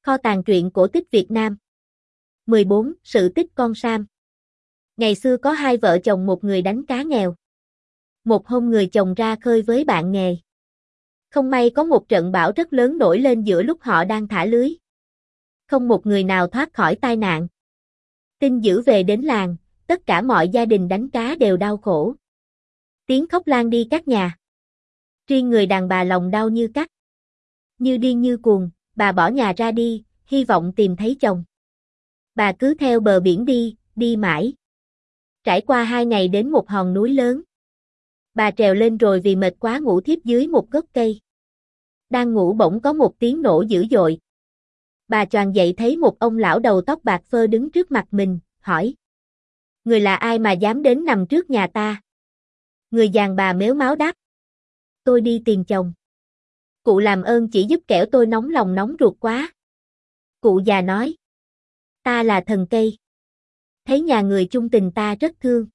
Kho tàng truyện cổ tích Việt Nam. 14. Sự tích con Sam. Ngày xưa có hai vợ chồng một người đánh cá nghèo. Một hôm người chồng ra khơi với bạn nghề. Không may có một trận bão rất lớn nổi lên giữa lúc họ đang thả lưới. Không một người nào thoát khỏi tai nạn. Tin dữ về đến làng, tất cả mọi gia đình đánh cá đều đau khổ. Tiếng khóc lan đi các nhà. Riêng người đàn bà lòng đau như cắt. Như điên như cuồng, bà bỏ nhà ra đi, hy vọng tìm thấy chồng. Bà cứ theo bờ biển đi, đi mãi. Trải qua 2 ngày đến một hòn núi lớn. Bà trèo lên rồi vì mệt quá ngủ thiếp dưới một gốc cây. Đang ngủ bỗng có một tiếng nổ dữ dội. Bà choàng dậy thấy một ông lão đầu tóc bạc phơ đứng trước mặt mình, hỏi. Người là ai mà dám đến nằm trước nhà ta? Người đàn bà mếu máo đáp. Tôi đi tìm chồng. Cụ làm ơn chỉ giúp kẻo tôi nóng lòng nóng ruột quá. Cụ già nói. Ta là thần cây. Thấy nhà người chung tình ta rất thương.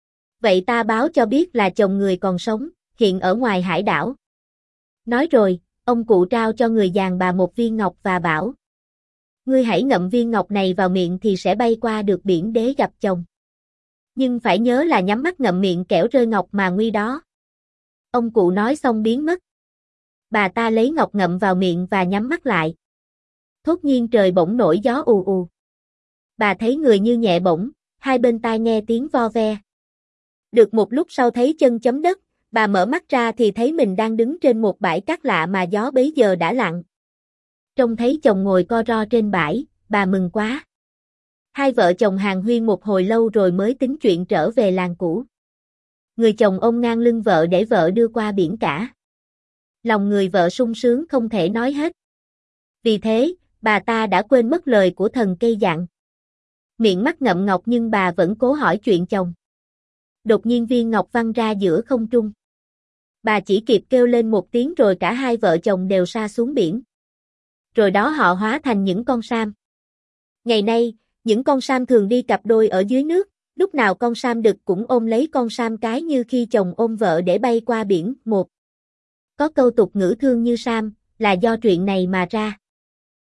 Vậy ta báo cho biết là chồng người còn sống, hiện ở ngoài hải đảo. Nói rồi, ông cụ trao cho người đàn bà một viên ngọc và bảo. Ngươi hãy ngậm viên ngọc này vào miệng thì sẽ bay qua được biển để gặp chồng. Nhưng phải nhớ là nhắm mắt ngậm miệng kẻo rơi ngọc mà nguy đó. Ông cụ nói xong biến mất. Bà ta lấy ngọc ngậm vào miệng và nhắm mắt lại. Thốt nhiên trời bỗng nổi gió ù ù. Bà thấy người như nhẹ bỗng, hai bên tai nghe tiếng vo ve. Được một lúc sau thấy chân chấm đất, bà mở mắt ra thì thấy mình đang đứng trên một bãi cát lạ mà gió bấy giờ đã lặng. Trông thấy chồng ngồi co ro trên bãi, bà mừng quá. Hai vợ chồng hàn huyên một hồi lâu rồi mới tính chuyện trở về làng cũ. Người chồng ôm ngang lưng vợ để vợ đưa qua biển cả. Lòng người vợ sung sướng không thể nói hết. Vì thế, bà ta đã quên mất lời của thần cây dặn. Miệng mắt ngậm ngọc nhưng bà vẫn cố hỏi chuyện chồng. Đột nhiên viên ngọc văng ra giữa không trung. Bà chỉ kịp kêu lên một tiếng rồi cả hai vợ chồng đều sa xuống biển. Rồi đó họ hóa thành những con sam. Ngày nay, những con sam thường đi cặp đôi ở dưới nước, lúc nào con sam đực cũng ôm lấy con sam cái như khi chồng ôm vợ để bay qua biển. Có câu tục ngữ thương như sam, là do chuyện này mà ra.